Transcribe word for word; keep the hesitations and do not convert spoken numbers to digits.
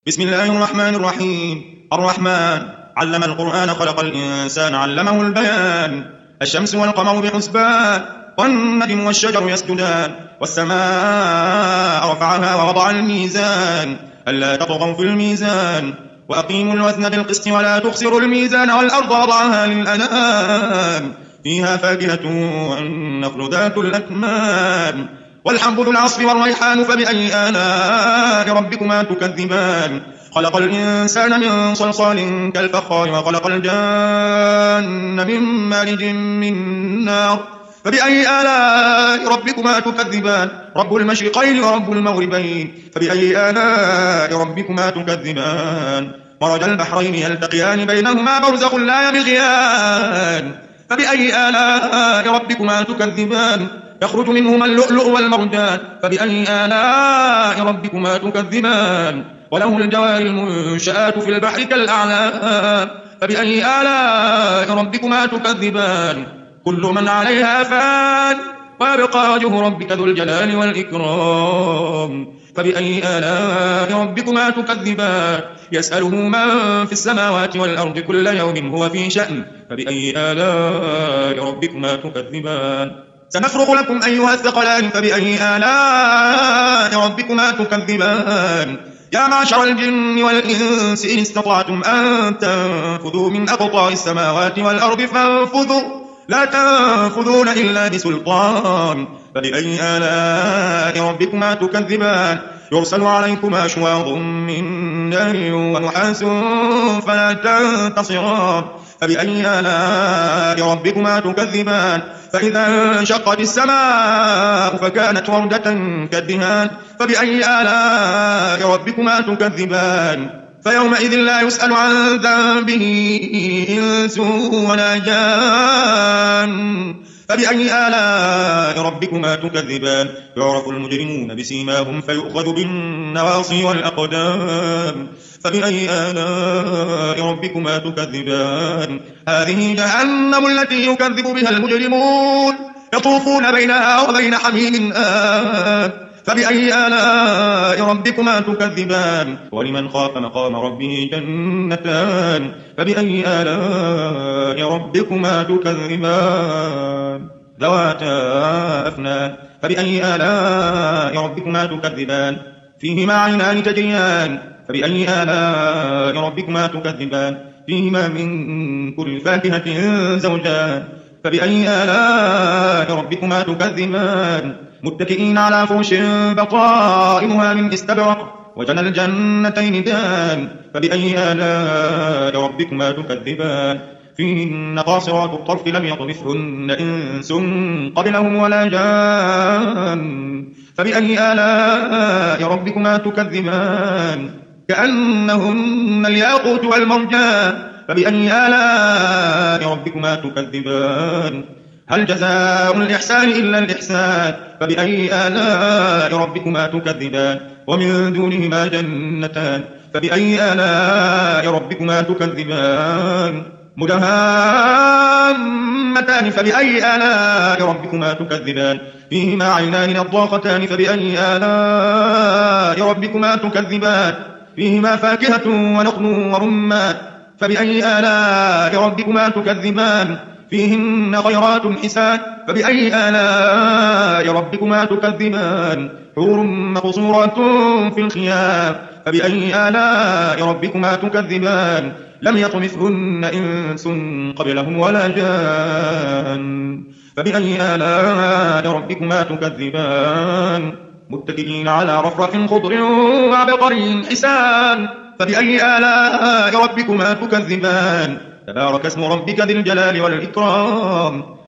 بسم الله الرحمن الرحيم. الرحمن علم القرآن خلق الإنسان علمه البيان. الشمس والقمر بحسبان والنجم والشجر يسجدان والسماء رفعها ووضع الميزان ألا تطغوا في الميزان وأقيموا الوزن بالقسط ولا تخسروا الميزان والأرض وضعها للأنام فيها فاكهة والنخل ذات الأكمام والحب ذو العصف والريحان فبأي آلاء ربكما تكذبان خلق الإنسان من صلصال كالفخار وخلق الجان من مارج من نار فبأي آلاء ربكما تكذبان رب المشرقين ورب المغربين فبأي آلاء ربكما تكذبان مرج البحرين يلتقيان بينهما برزخ لا يبغيان فبأي آلاء ربكما تكذبان يخرج منهما اللؤلؤ والمرجان فبأي آلاء ربكما تكذبان وله الجوار المنشآت في البحر كالأعلام فبأي آلاء ربكما تكذبان كل من عليها فان ويبقى وجه ربك ذو الجلال والإكرام فبأي آلاء ربكما تكذبان يسأله من في السماوات والأرض كل يوم هو في شأن فبأي آلاء ربكما تكذبان سنفرغ لكم أيها الثقلان فبأي آلاء ربكما تكذبان يا معشر الجن والإنس إن استطعتم أن تنفذوا من أقطار السماوات والأرض فانفذوا لا تنفذون إلا بسلطان فبأي آلاء ربكما تكذبان يرسل عليكما شواظ من نار ونحاس فلا تنتصران فبأي آلاء ربكما تكذبان فإذا انشقت السماء فكانت وردة كالدهان فبأي آلاء ربكما تكذبان فيومئذ لا يسأل عن ذنبه إنس ولا جان فبأي آلاء ربكما تكذبان يعرف المجرمون بسيماهم فيؤخذ بالنواصي والأقدام فبأي آلاء ربكما تكذبان هذه جهنم التي يكذب بها المجرمون يطوفون بينها وبين حميم آن فبأي آلاء ربكما تكذبان ولمن خاف مقام ربه جنتان فبأي آلاء ربكما تكذبان ذواتا أفنان فبأي آلاء ربكما تكذبان فيهما عينان تجريان فبأي آلاء ربكما تكذبان فيهما من كل فاكهة زوجان فبأي آلاء ربكما تكذبان متكئين على فرش بطائنها من استبرق وجنى الجنتين دان فبأي آلاء ربكما تكذبان فيهن قاصرات الطرف لم يطمثهن إنس قبلهم ولا جان فبأي آلاء ربكما تكذبان كأنهن الياقوت والمرجان فبأي آلاء ربكما تكذبان هل جزاء الإحسان إلا الإحسان فبأي آلاء ربكما تكذبان ومن دونهما جنتان فبأي آلاء ربكما تكذبان مدهامتان فبأي آلاء ربكما تكذبان فيهما عينان نضاختان فبأي آلاء ربكما تكذبان فيهما فاكهة ونخل ورمان فبأي آلاء ربكما تكذبان فيهن خيرات حسان فبأي آلاء ربكما تكذبان حور مقصورات في الخيام فبأي آلاء ربكما تكذبان لم يطمثهن إنس قبلهم ولا جان فبأي آلاء ربكما تكذبان متكئين على رفرف خضر وعبقري حسان فبأي آلاء ربكما تكذبان تبارك اسم ربك ذي الجلال والإكرام